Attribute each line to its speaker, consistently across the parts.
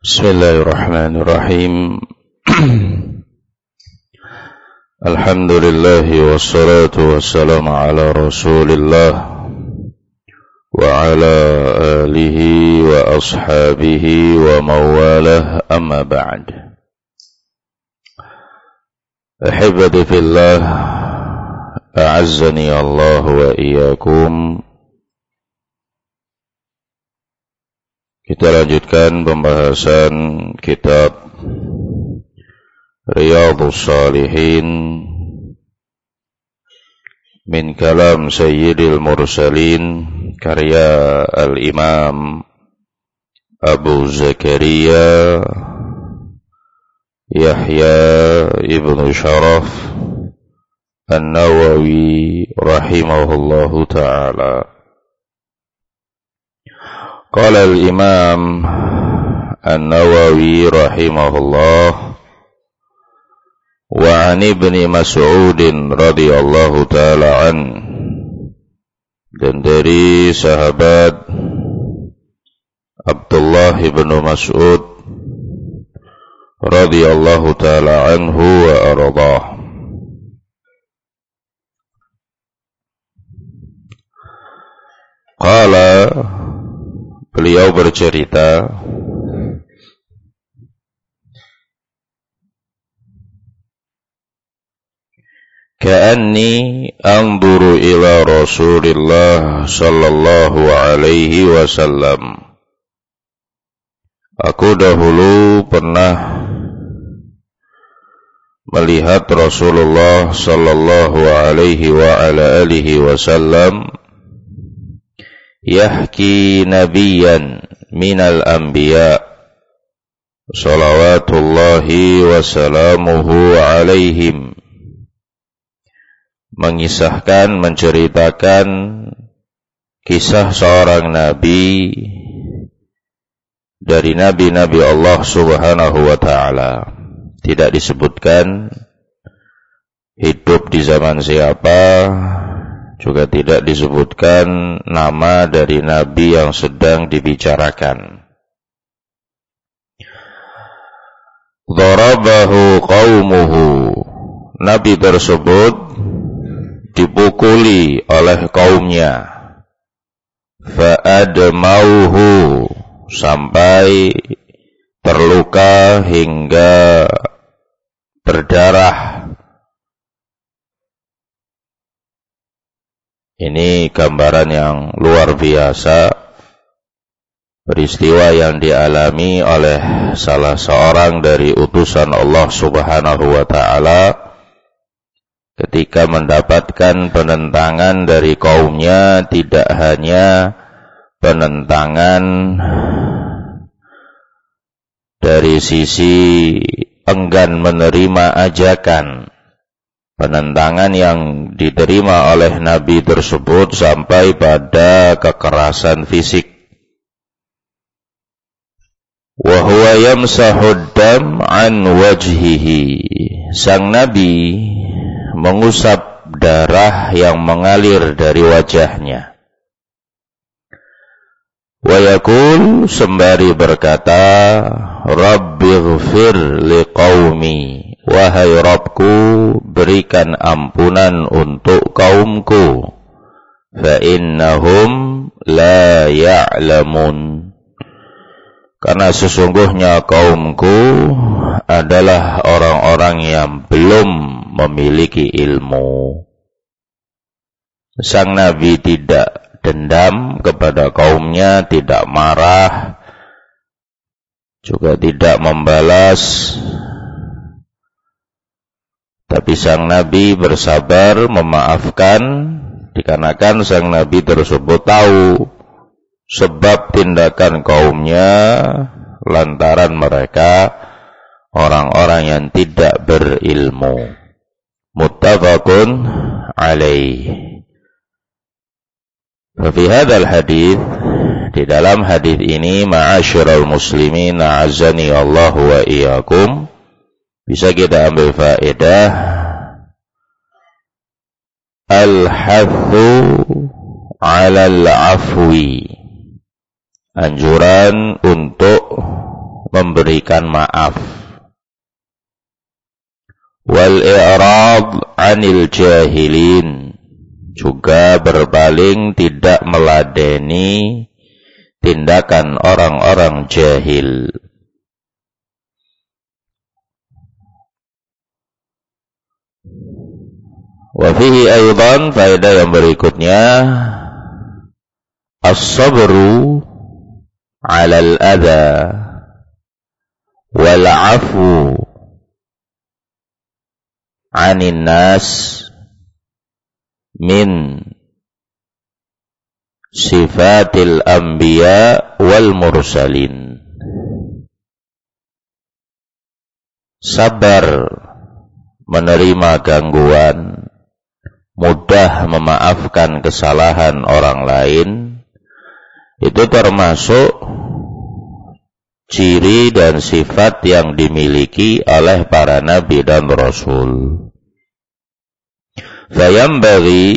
Speaker 1: Bismillahirrahmanirrahim. Alhamdulillah wassalatu wassalamu ala Rasulillah wa ala alihi wa ashabihi wa mawalah, amma ba'd. Ahibati fillah, a'azzani Allah wa iyyakum. Kita lanjutkan pembahasan kitab Riyadhus Shalihin min kalam Sayyidil Mursalin, karya Al-Imam Abu Zakaria Yahya ibn Sharaf An-Nawawi rahimahullahu ta'ala. Qala al-Imam An-Nawawi rahimahullah, wa 'an Ibni Mas'ud radhiyallahu ta'ala an, dan dari sahabat Abdullah bin Mas'ud radhiyallahu ta'ala anhu wa ardhah. Qala, beliau bercerita, ka'anni anzuru ila Rasulillah sallallahu alaihi wasallam. Aku dahulu pernah melihat Rasulullah sallallahu alaihi wa ala alihi wasallam yahki nabiyan minal anbiya salawatullahi wasalamuhu alaihim, mengisahkan, menceritakan kisah seorang nabi dari nabi-nabi Allah subhanahu wa ta'ala. Tidak disebutkan hidup di zaman siapa, juga tidak disebutkan nama dari nabi yang sedang dibicarakan. Dharabahu qaumuhu, nabi tersebut dipukuli oleh kaumnya. Fa'admauhu, sampai terluka hingga berdarah. Ini gambaran yang luar biasa, peristiwa yang dialami oleh salah seorang dari utusan Allah subhanahu wa ta'ala ketika mendapatkan penentangan dari kaumnya. Tidak hanya penentangan dari sisi enggan menerima ajakan, penentangan yang diterima oleh nabi tersebut sampai pada kekerasan fisik. Wa huwa yamsahud dam an wajhihi, sang nabi mengusap darah yang mengalir dari wajahnya. Wa yaqul, sembari berkata, Rabbighfir liqaumi, wahai Rabbku, berikan ampunan untuk kaumku. Fa innahum la ya'lamun, karena sesungguhnya kaumku adalah orang-orang yang belum memiliki ilmu. Sang nabi tidak dendam kepada kaumnya, tidak marah, juga tidak membalas. Tapi sang nabi bersabar memaafkan, dikarenakan sang nabi tersebut tahu sebab tindakan kaumnya, lantaran mereka orang-orang yang tidak berilmu. Muttafaqun alaih. Fi hadzal hadits, di dalam hadis ini, ma'asyiral muslimin, a'azzani Allah wa iyyakum, bisa kita ambil faedah al-hathu 'alal afwi, anjuran untuk memberikan maaf. Wal i'rad 'anil jahilin, juga berpaling tidak meladeni tindakan orang-orang jahil. Wa fihi aidan, faedah yang berikutnya, as-sabru 'alal adha wal 'afwu 'anin nas min sifatil anbiya wal mursalin. Sabar menerima gangguan, mudah memaafkan kesalahan orang lain, itu termasuk ciri dan sifat yang dimiliki oleh para nabi dan rasul. Fayambaghi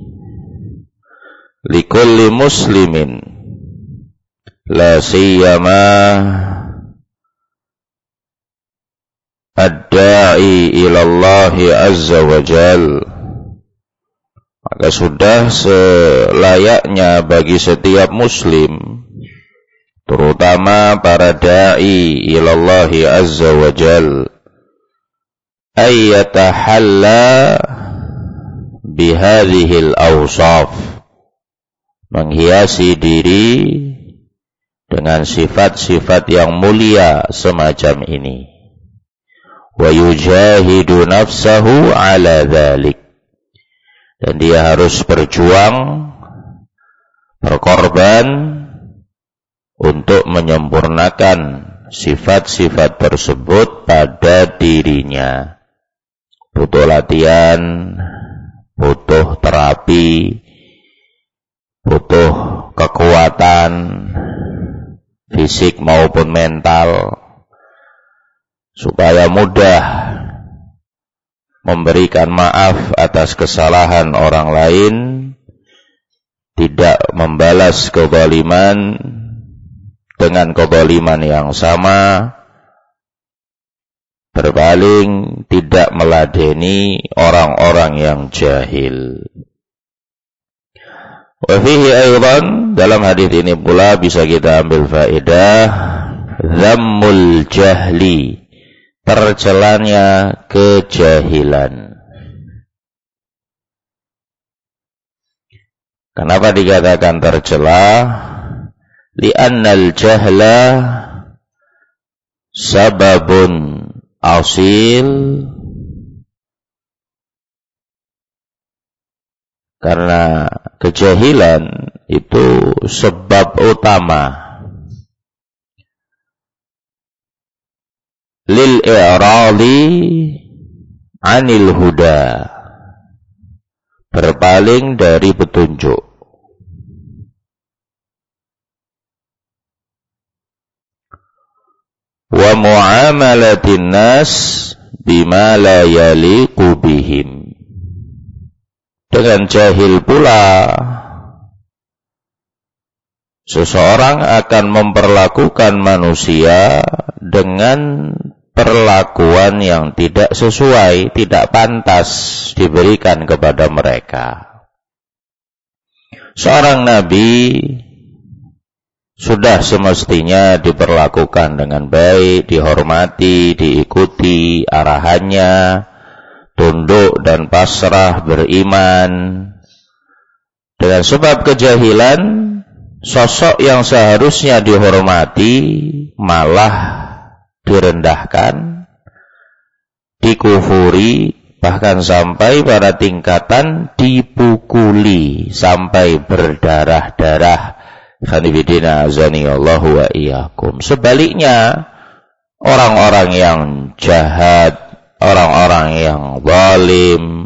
Speaker 1: likulli muslimin la siyama ad-da'i ila Allah azza wa jal, maka sudah selayaknya bagi setiap muslim, terutama para da'i ila Allah azza wa jal, ayyatahalla bihadhil awsaf, menghiasi diri dengan sifat-sifat yang mulia semacam ini. Wa yujahidu nafsahu ala dhalik, dan dia harus berjuang, berkorban untuk menyempurnakan sifat-sifat tersebut pada dirinya. Butuh latihan, butuh terapi, butuh kekuatan fisik maupun mental, supaya mudah memberikan maaf atas kesalahan orang lain, tidak membalas kezaliman dengan kezaliman yang sama, berpaling, tidak meladeni orang-orang yang jahil. Wa fihi aidan, dalam hadis ini pula bisa kita ambil faedah dhammul jahli, tercelanya kejahilan. Kenapa dikatakan tercela? Li'annal jahla sababun asil, karena kejahilan itu sebab utama lil i'radi 'anil huda, berpaling dari petunjuk. Wa muamalatin nas bima la yaliqu bihim, dengan jahil pula seseorang akan memperlakukan manusia dengan perlakuan yang tidak sesuai, tidak pantas diberikan kepada mereka. Seorang nabi sudah semestinya diperlakukan dengan baik, dihormati, diikuti arahannya, tunduk dan pasrah, beriman. Dengan sebab kejahilan, sosok yang seharusnya dihormati malah direndahkan, dikufuri, bahkan sampai pada tingkatan dipukuli sampai berdarah-darah. Khanifidina azani Allahu wa iyyakum. Sebaliknya, orang-orang yang jahat, orang-orang yang zalim,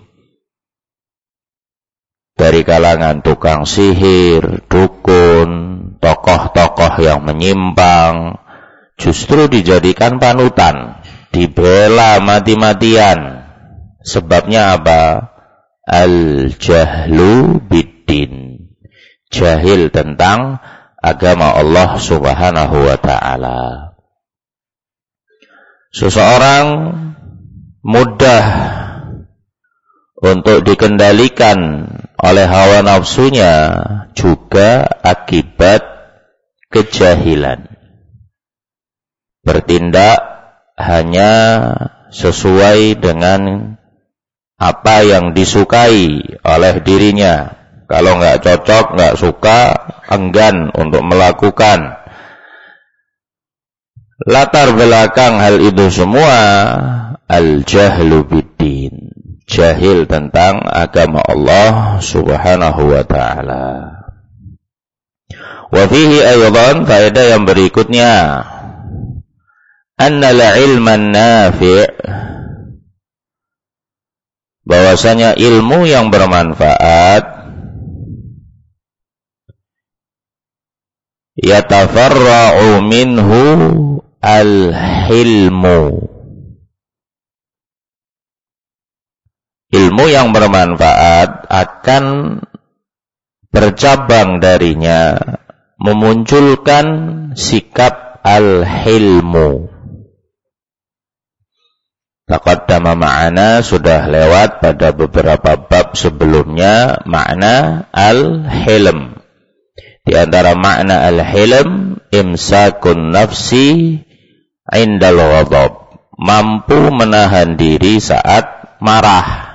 Speaker 1: dari kalangan tukang sihir, dukun, tokoh-tokoh yang menyimpang, justru dijadikan panutan, dibela mati-matian. Sebabnya apa? Al-jahlu biddin, jahil tentang agama Allah subhanahu wa ta'ala. seseorang mudah untuk dikendalikan oleh hawa nafsunya juga akibat kejahilan. Bertindak hanya sesuai dengan apa yang disukai oleh dirinya. Kalau nggak cocok, nggak suka, enggan untuk melakukan. Latar belakang hal itu semua al-jahlu biddin, jahil tentang agama Allah Subhanahu wa ta'ala. Wa fihi aydan, faedah yang berikutnya, anna al-ilman nafi', bahwasanya ilmu yang bermanfaat yatafarra'u minhu al-hilmu. Ilmu yang bermanfaat akan bercabang darinya, memunculkan sikap al-hilmu. Taqaddama ma'ana, sudah lewat pada beberapa bab sebelumnya makna al-hilm. Di antara makna al-hilm, imsakun nafsi indal ghadab, mampu menahan diri saat marah.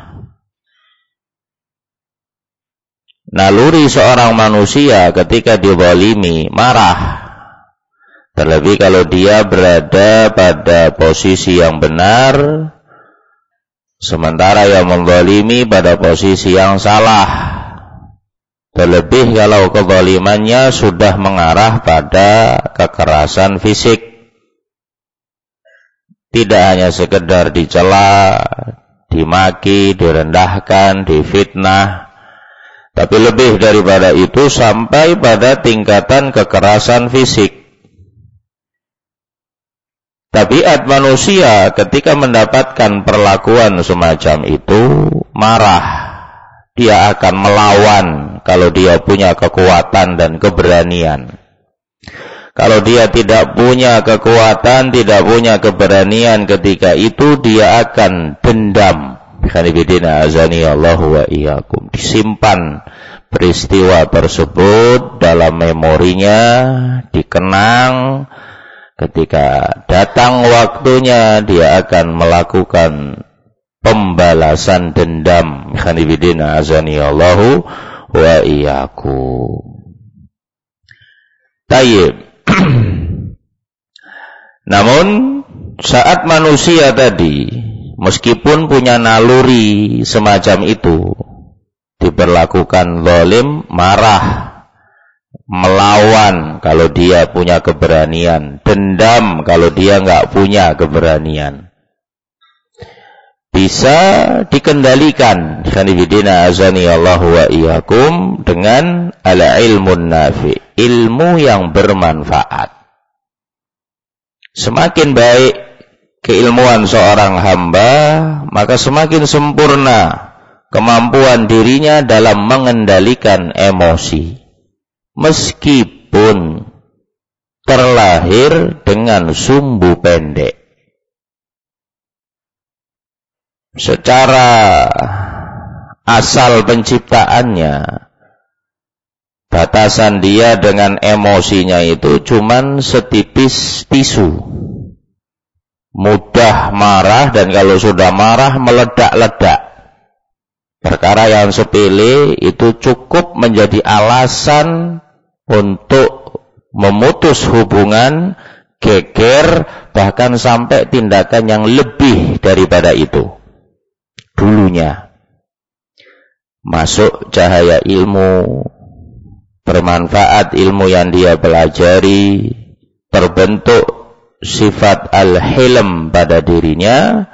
Speaker 1: Naluri seorang manusia ketika dizalimi marah. Terlebih kalau dia berada pada posisi yang benar, sementara yang menzalimi pada posisi yang salah. Terlebih kalau kezalimannya sudah mengarah pada kekerasan fisik. Tidak hanya sekedar dicela, dimaki, direndahkan, difitnah, tapi lebih daripada itu sampai pada tingkatan kekerasan fisik. Tabiat manusia ketika mendapatkan perlakuan semacam itu marah. Dia akan melawan kalau dia punya kekuatan dan keberanian. Kalau dia tidak punya kekuatan, tidak punya keberanian ketika itu, dia akan dendam. Khanibidina azani Allahu wa iyyakum. Disimpan peristiwa tersebut dalam memorinya, dikenang. Ketika datang waktunya, dia akan melakukan pembalasan dendam. Khanibidina azani Allahu wa iyyakum. Tayyib. Namun saat manusia tadi meskipun punya naluri semacam itu, diperlakukan zalim, marah, melawan kalau dia punya keberanian, dendam kalau dia nggak punya keberanian, bisa dikendalikan. Khanibidina azani Allahu wa iyyakum dengan al-ilmun nafi, ilmu yang bermanfaat. Semakin baik keilmuan seorang hamba, maka semakin sempurna kemampuan dirinya dalam mengendalikan emosi. Meskipun terlahir dengan sumbu pendek, secara asal penciptaannya, batasan dia dengan emosinya itu cuman setipis tisu. Mudah marah, dan kalau sudah marah meledak-ledak. Perkara yang sepele itu cukup menjadi alasan untuk memutus hubungan, geger, bahkan sampai tindakan yang lebih daripada itu. Dulunya masuk cahaya ilmu, bermanfaat ilmu yang dia pelajari, terbentuk sifat al-hilm pada dirinya.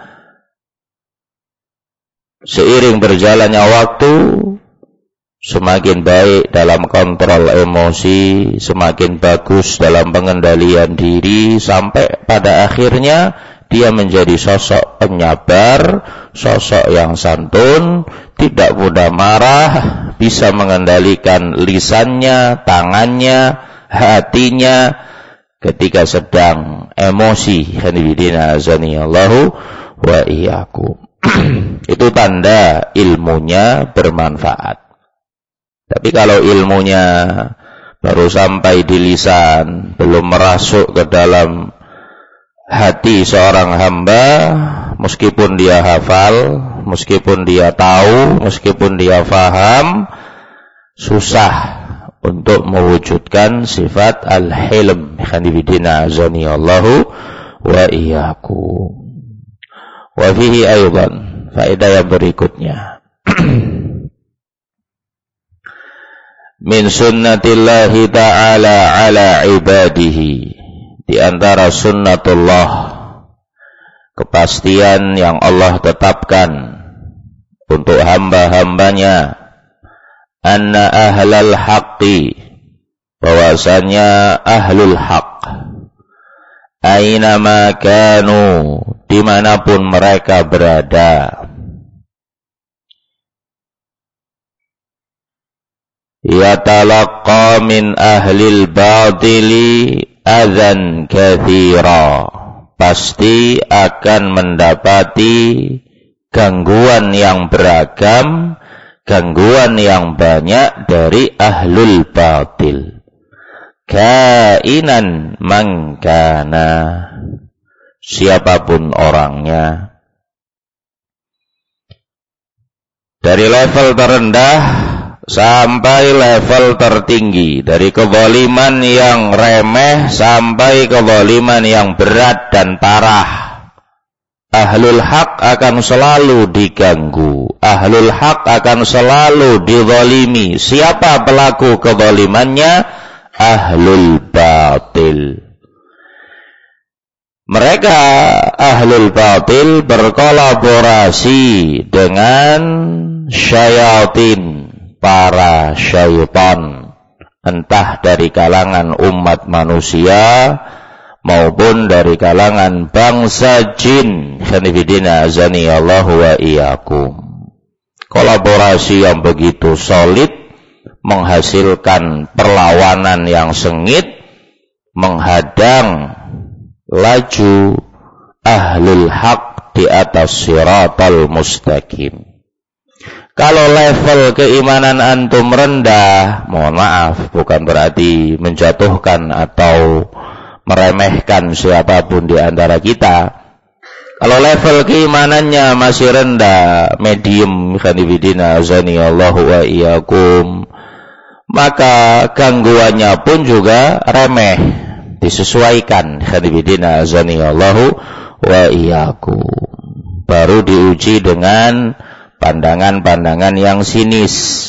Speaker 1: Seiring berjalannya waktu, semakin baik dalam kontrol emosi, semakin bagus dalam pengendalian diri, sampai pada akhirnya dia menjadi sosok penyabar, sosok yang santun, tidak mudah marah, bisa mengendalikan lisannya, tangannya, hatinya, ketika sedang emosi, khanifidina azanillahu wa iyyakum. Itu tanda ilmunya bermanfaat. Tapi kalau ilmunya baru sampai di lisan, belum merasuk ke dalam hati seorang hamba, meskipun dia hafal, meskipun dia tahu, meskipun dia faham, susah untuk mewujudkan sifat al-hilm. Khanifidina azanillahu wa iyyakum. Wa fihi aydan, faedah yang berikutnya. Min sunnatillahi ta'ala ala ibadihi, di antara sunnatullah, kepastian yang Allah tetapkan untuk hamba-hambanya, anna ahlal haqqi, bahwasanya ahlul haqq, aynama kanu, dimanapun mereka berada, yatalaqqa min ahlil batili adzan katsira, pasti akan mendapati gangguan yang beragam, gangguan yang banyak dari ahlul batil, kainan mangkana, siapapun orangnya, dari level terendah sampai level tertinggi, dari kezaliman yang remeh sampai kezaliman yang berat dan parah. Ahlul haq akan selalu diganggu, ahlul haq akan selalu dizalimi. Siapa pelaku kezalimannya? Ahlul batil. Mereka ahlul batil berkolaborasi dengan syayatin, para syaitan, entah dari kalangan umat manusia maupun dari kalangan bangsa jin. Khanifidina azanillahu wa iyyakum. Kolaborasi yang begitu solid menghasilkan perlawanan yang sengit, menghadang laju ahlul haq di atas siratal mustaqim. Kalau level keimanan antum rendah, mohon maaf, bukan berarti menjatuhkan atau meremehkan siapapun di antara kita. Kalau level keimanannya masih rendah, medium, khanifidina azanillahu wa iyyakum, maka gangguannya pun juga remeh, disesuaikan, khanifidina azanillahu wa iyyakum. Baru diuji dengan pandangan-pandangan yang sinis.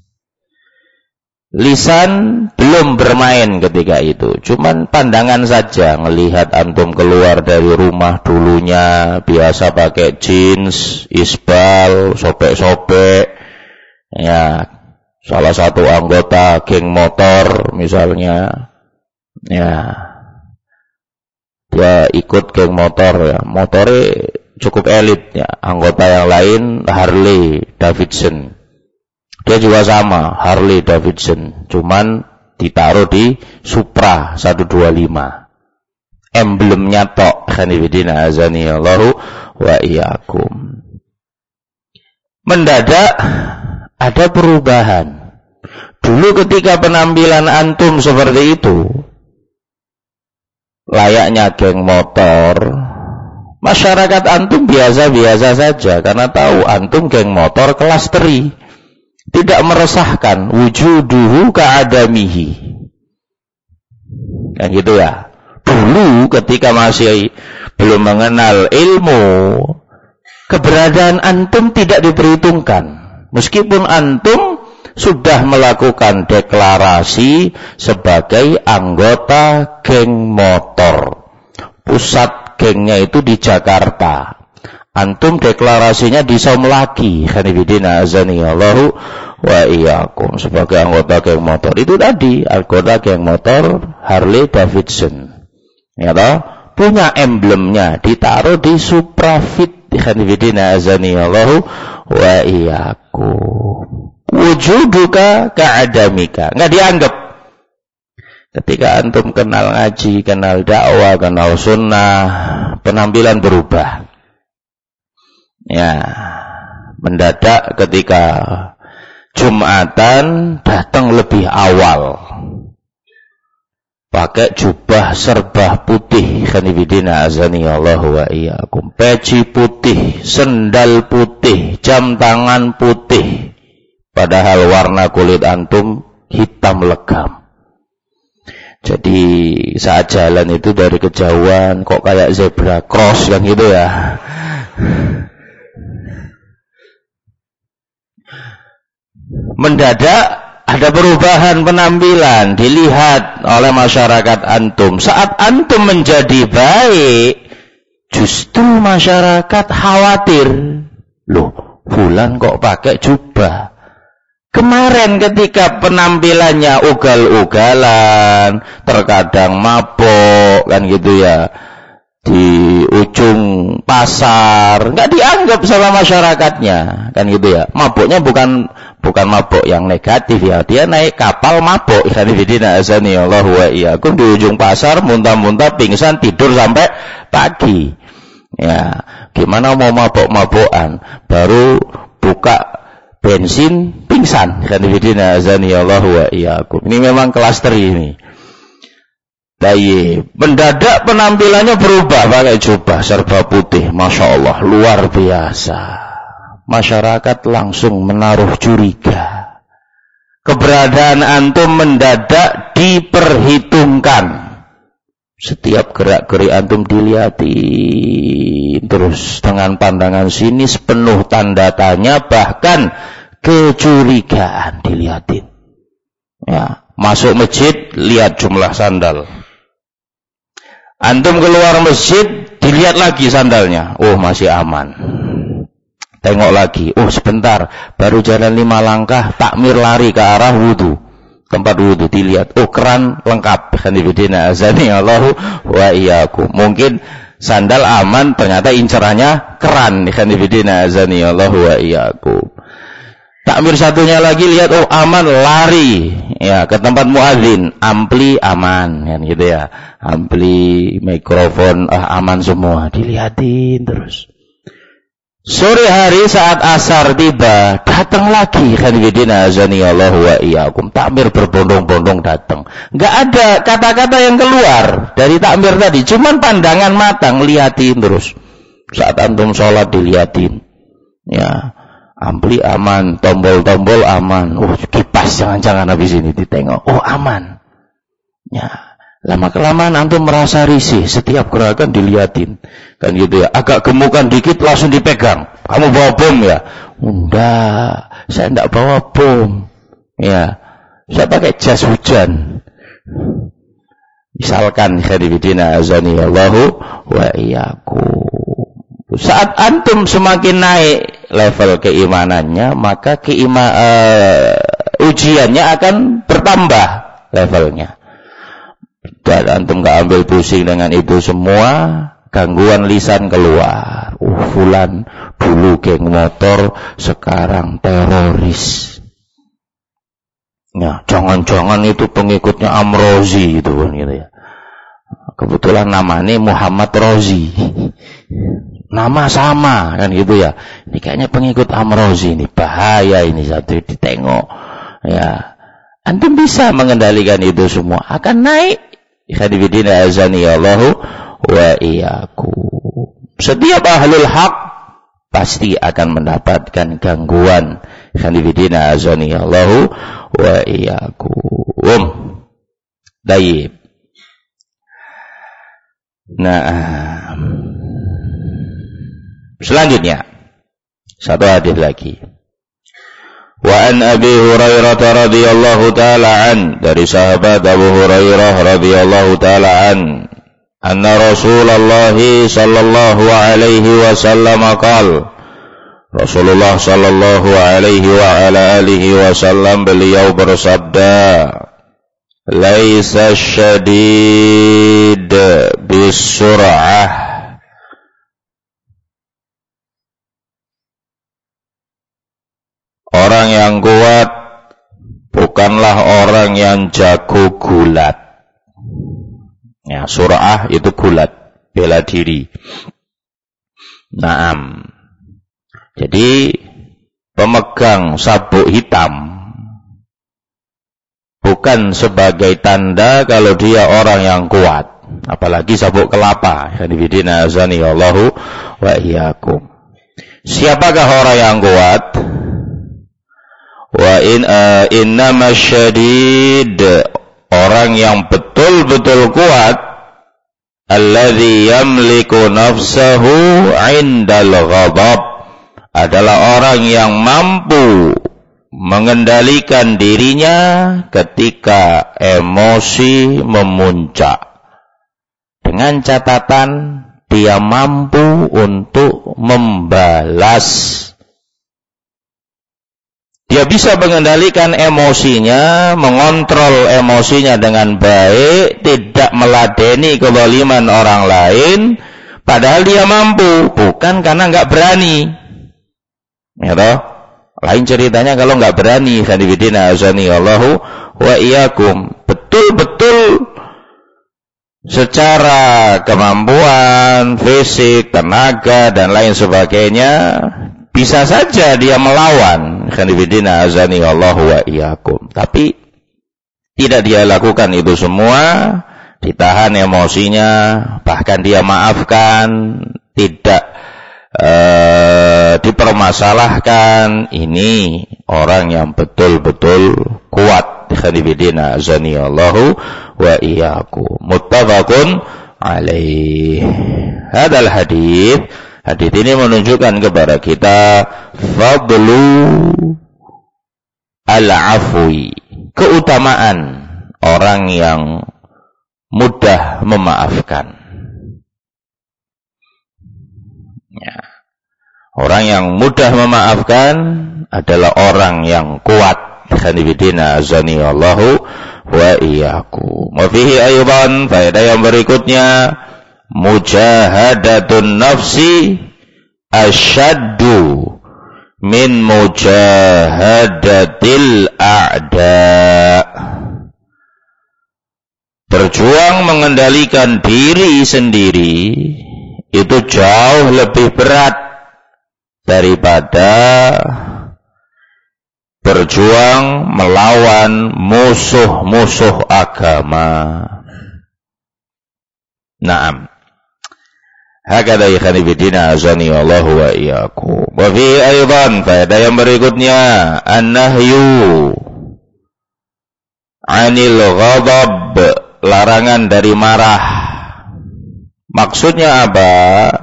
Speaker 1: Lisan belum bermain ketika itu, cuman pandangan saja, ngelihat antum keluar dari rumah dulunya biasa pakai jeans, isbal, sobek-sobek, ya, salah satu anggota geng motor misalnya, ya, dia ikut geng motor, ya, motornya cukup elit, ya, anggota yang lain Harley Davidson. Dia juga sama, Harley Davidson, cuman ditaruh di Supra 125. Emblemnya tok, khanifidina azanillahu wa iyyakum. Mendadak ada perubahan. Dulu ketika penampilan antum seperti itu, layaknya geng motor, masyarakat antum biasa-biasa saja, karena tahu antum geng motor kelas teri. Tidak meresahkan, wujuduhu ka'adamihi. Kan gitu ya. Dulu ketika masih belum mengenal ilmu, keberadaan antum tidak diperhitungkan. Meskipun antum sudah melakukan deklarasi sebagai anggota geng motor. Pusat gengnya itu di Jakarta. Antum deklarasinya di Somlaki, khanifidina azanillahu wa iyyakum, sebagai anggota geng motor. Itu tadi anggota geng motor Harley Davidson, ya toh, punya emblemnya, ditaruh di Suprafit, khanifidina azanillahu wa iyyakum. Wujuduka ka'adamika, enggak dianggap. Ketika antum kenal ngaji, kenal dakwah, kenal sunnah, penampilan berubah. Ya, mendadak ketika Jumatan datang lebih awal. Pakai jubah serba putih, khanifidina azani Allah wa iyyakum. Peci putih, sendal putih, jam tangan putih. Padahal warna kulit antum hitam legam. Jadi saat jalan itu dari kejauhan kok kayak zebra cross kan gitu ya. Mendadak ada perubahan penampilan dilihat oleh masyarakat antum. Saat antum menjadi baik, justru masyarakat khawatir. Loh, fulan kok pakai jubah? Kemarin ketika penampilannya ugal-ugalan, terkadang mabok kan gitu ya, di ujung pasar, nggak dianggap sama masyarakatnya kan gitu ya. Mabuknya bukan mabuk yang negatif ya, dia naik kapal mabuk, ikhwanifidina azani Allah wa iyyakum, di ujung pasar muntah-muntah pingsan tidur sampai pagi ya. Gimana mau mabuk-mabukan baru buka bensin pingsan, ikhwanifidina azani Allah wa iyyakum. Ini memang klaster ini. Baik, mendadak penampilannya berubah, pakai jubah serba putih, masya Allah, luar biasa. Masyarakat langsung menaruh curiga. Keberadaan antum mendadak diperhitungkan. Setiap gerak-gerik antum dilihatin terus dengan pandangan sinis, penuh tanda tanya, bahkan kecurigaan dilihatin. Ya, masuk masjid lihat jumlah sandal. Antum keluar masjid, dilihat lagi sandalnya. Oh, masih aman. Tengok lagi. Oh, sebentar. Baru jalan 5 langkah, takmir lari ke arah wudu. Tempat wudu dilihat. Oh, keran lengkap. Khanifidina azani Allahu wa iyyakum. Mungkin sandal aman, ternyata incerannya keran. Khanifidina azani Allahu wa iyyakum. Takmir satunya lagi lihat, oh aman, lari ya ke tempat muadzin, ampli aman kan gitu ya, ampli, mikrofon aman semua, dilihatin terus. Sore hari saat asar tiba, datang lagi khanifidina azani Allah wa iyyakum, takmir berbondong-bondong datang. Enggak ada kata-kata yang keluar dari takmir tadi, cuman pandangan mata ngeliatin terus. Saat antum sholat dilihatin ya, ampli aman, tombol-tombol aman. Oh, kipas jangan-jangan habis ini ditengok. Oh, aman. Ya, lama-kelamaan antum merasa risih, setiap gerakan dilihatin. Kan gitu ya. Agak gemukan dikit langsung dipegang. Kamu bawa bom ya? Enggak, saya enggak bawa bom. Ya, saya pakai jas hujan. Misalkan khadibidina azani Allahu wa iyyakum. Saat antum semakin naik level keimanannya, maka ujiannya akan bertambah levelnya. Dan antum gak ambil pusing dengan itu semua, gangguan lisan keluar. Fulan dulu geng motor, sekarang teroris. Ya, jangan-jangan itu pengikutnya Amrozi itu kan gitu ya. Kebetulan namanya Muhammad Rozi. Nama sama kan gitu ya. Ini kayaknya pengikut Amrozi ini, bahaya ini satu ditengok. Ya, antum bisa mengendalikan itu semua, akan naik. Khadibidina azani Allahu wa iyyakum. Setiap ahlul haq pasti akan mendapatkan gangguan. Khadibidina azani Allahu wa iyyakum. Baik. Nah, selanjutnya satu hadis lagi. Wa an Abi Hurairah radhiyallahu taala an, dari sahabat Abu Hurairah radhiyallahu taala an, anna Rasulullah sallallahu alaihi wasallam qala, Rasulullah sallallahu alaihi wa ala alihi wasallam beliau bersabda, laisa syadid bisur'ah, orang yang kuat bukanlah orang yang jago gulat. Ya, sur'ah itu gulat, bela diri. Naam. Jadi pemegang sabuk hitam bukan sebagai tanda kalau dia orang yang kuat, apalagi sabuk kelapa. Hadibidina azani Allahu wa iyyakum. Siapakah orang yang kuat? Wa innama syadid, orang yang betul-betul kuat, alladzi yamliku nafsahu 'indal ghadab, adalah orang yang mampu mengendalikan dirinya ketika emosi memuncak. Dengan catatan dia mampu untuk membalas. Dia bisa mengendalikan emosinya, mengontrol emosinya dengan baik, tidak meladeni kezaliman orang lain, padahal dia mampu, bukan karena enggak berani. Ya toh? Lain ceritanya kalau enggak berani, hadibidina azani Allahu wa iyyakum. Betul-betul secara kemampuan, fisik, tenaga dan lain sebagainya, bisa saja dia melawan, khanifidina azani Allahu wa iyyakum. Tapi tidak dia lakukan itu semua, ditahan emosinya, bahkan dia maafkan, tidak dipermasalahkan. Ini orang yang betul-betul kuat, khanifidina azani Allahu wa iyyakum. Muttafaqun alaih. Hadal hadits. Hadits ini menunjukkan kepada kita fadlu al-afwi, keutamaan orang yang mudah memaafkan. Ya. Orang yang mudah memaafkan adalah orang yang kuat. Khanifidina azani Allahu wa iyyakum. Wa fihi aydan, faedah yang berikutnya, mujahadatun nafsi asyaddu min mujahadatil a'da. Berjuang mengendalikan diri sendiri itu jauh lebih berat daripada berjuang melawan musuh-musuh agama. Naam. Hakada ikhani bidina azani Allahu wa iyyakum. Wa fi aydan, faedah yang berikutnya, an-nahyu 'anil ghadab, larangan dari marah. Maksudnya apa?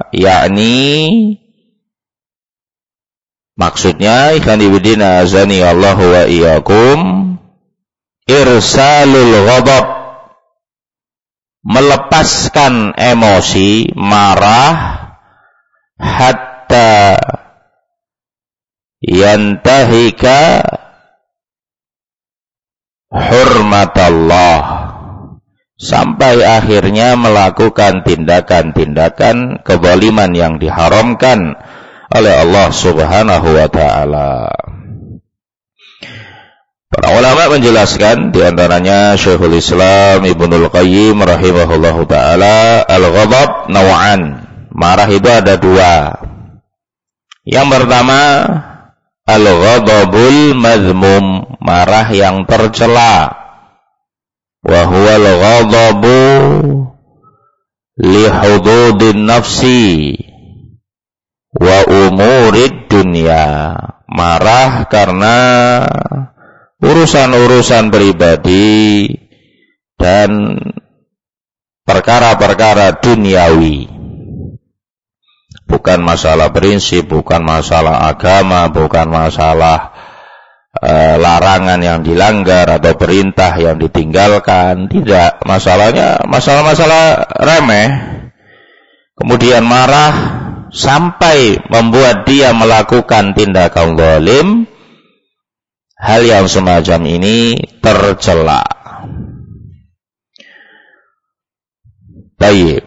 Speaker 1: Maksudnya ikhani bidina azani Allahu wa iyyakum, irsalul ghadab, melepaskan emosi, marah, hatta yantahika hurmatallah, sampai akhirnya melakukan tindakan-tindakan kezaliman yang diharamkan oleh Allah Subhanahu wa ta'ala. Para ulama menjelaskan, di antaranya Syekhul Islam Ibnul Qayyim rahimahullahu ta'ala, al-ghadab naw'an, marah itu ada dua. Yang pertama, al-ghadabul madhmum, marah yang tercela. Wa huwa al-ghadabu li hududin nafsi wa umurid dunya, marah karena urusan-urusan pribadi dan perkara-perkara duniawi. Bukan masalah prinsip, bukan masalah agama, bukan masalah larangan yang dilanggar atau perintah yang ditinggalkan. Tidak, masalahnya masalah-masalah remeh. Kemudian marah sampai membuat dia melakukan tindakan zalim. Hal yang semacam ini tercela. Baik.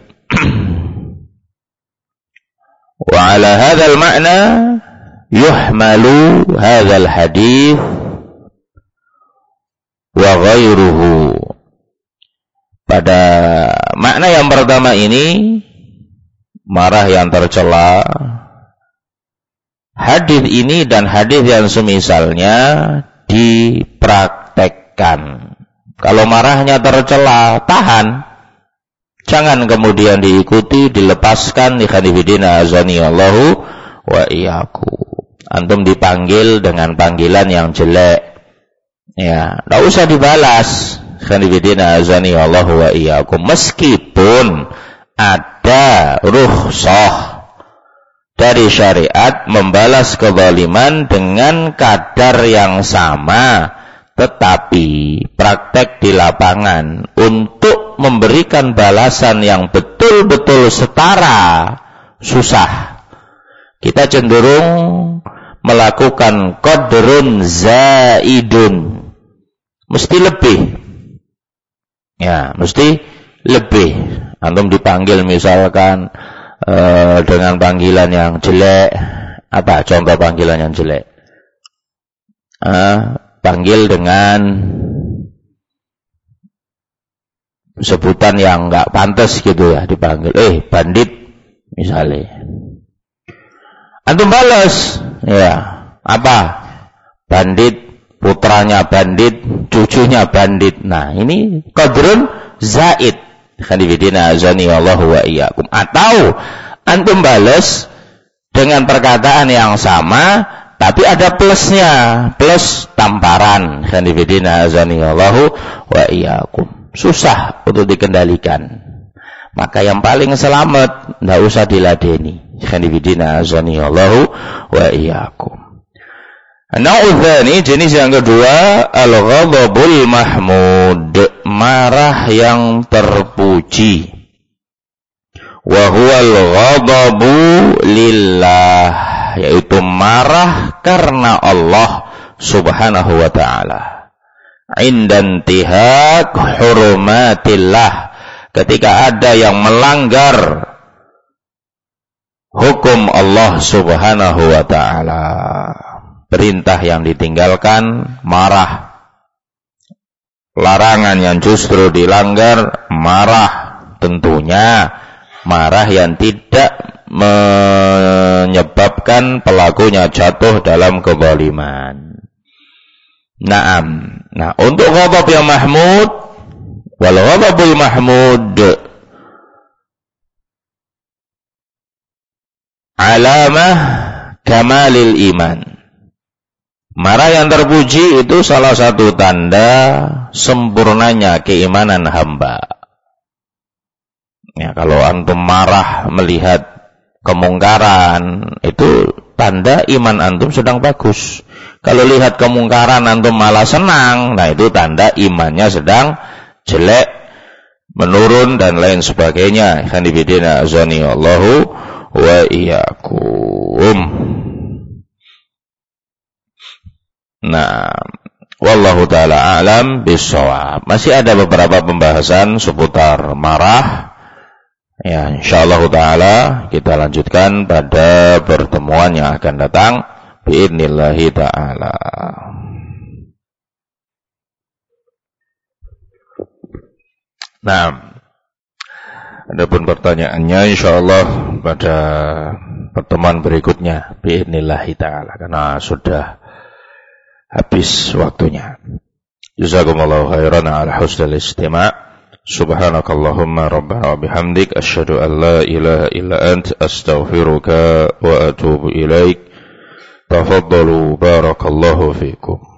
Speaker 1: Wa ala hadzal ma'na yuhmalu hadzal hadits wa ghairuhu. Pada makna yang pertama ini, marah yang tercela, hadis ini dan hadis yang semisalnya dipraktekkan. Kalau marahnya tercela, tahan. Jangan kemudian diikuti, dilepaskan. Ikhwanifidina azani Allahu wa iyyakum. Antum dipanggil dengan panggilan yang jelek, ya, tidak usah dibalas. Ikhwanifidina azani Allahu wa iyyakum. Meskipun ada rukhsah dari syariat membalas kezaliman dengan kadar yang sama, tetapi praktek di lapangan untuk memberikan balasan yang betul-betul setara susah. Kita cenderung melakukan qadrun zaidun, mesti lebih. Ya, mesti lebih. Antum dipanggil misalkan dengan panggilan yang jelek. Apa contoh panggilan yang jelek? Panggil dengan sebutan yang enggak pantas gitu ya, dipanggil bandit misalnya. Antum balas, ya, apa? Bandit, putranya bandit, cucunya bandit. Nah, ini qadrun zaid. Khanifidina azani Allahu wa iyyakum. Atau antum balas dengan perkataan yang sama, tapi ada plusnya, plus tamparan. Khanifidina azani Allahu wa iyyakum. Susah untuk dikendalikan. Maka yang paling selamat, tidak usah diladeni. Khanifidina azani Allahu wa iyyakum. Nau'udzani, jenis yang kedua, al-ghadabul mahmud, marah yang terpuji. Wa huwal ghadabu lillah, yaitu marah karena Allah subhanahu wa ta'ala. Indan tihak hurumatillah, ketika ada yang melanggar hukum Allah subhanahu wa ta'ala, perintah yang ditinggalkan, marah. Larangan yang justru dilanggar, marah. Tentunya marah yang tidak menyebabkan pelakunya jatuh dalam kezaliman. Naam. Nah, untuk ghadab yang mahmud, wal ghadabul mahmud alamah kamalil iman. Marah yang terpuji itu salah satu tanda sempurnanya keimanan hamba. Ya, kalau antum marah melihat kemungkaran, itu tanda iman antum sedang bagus. Kalau lihat kemungkaran antum malah senang, nah itu tanda imannya sedang jelek, menurun dan lain sebagainya. Khanifidina azani Allahu wa iyyakum. Nah, wallahu ta'ala a'lam bissawab. Masih ada beberapa pembahasan seputar marah. Ya, insyaallah ta'ala kita lanjutkan pada pertemuan yang akan datang biidnillahi ta'ala. Nah, adapun pertanyaannya insyaallah pada pertemuan berikutnya biidnillahi ta'ala, karena sudah habis waktunya. Jazakumullahu khairan ala husnil istima'. Subhanakallahumma rabbana wa bihamdik asyhadu an la ilaha illa anta astaghfiruka wa atubu ilaik. Tafaddalu barakallahu fikum.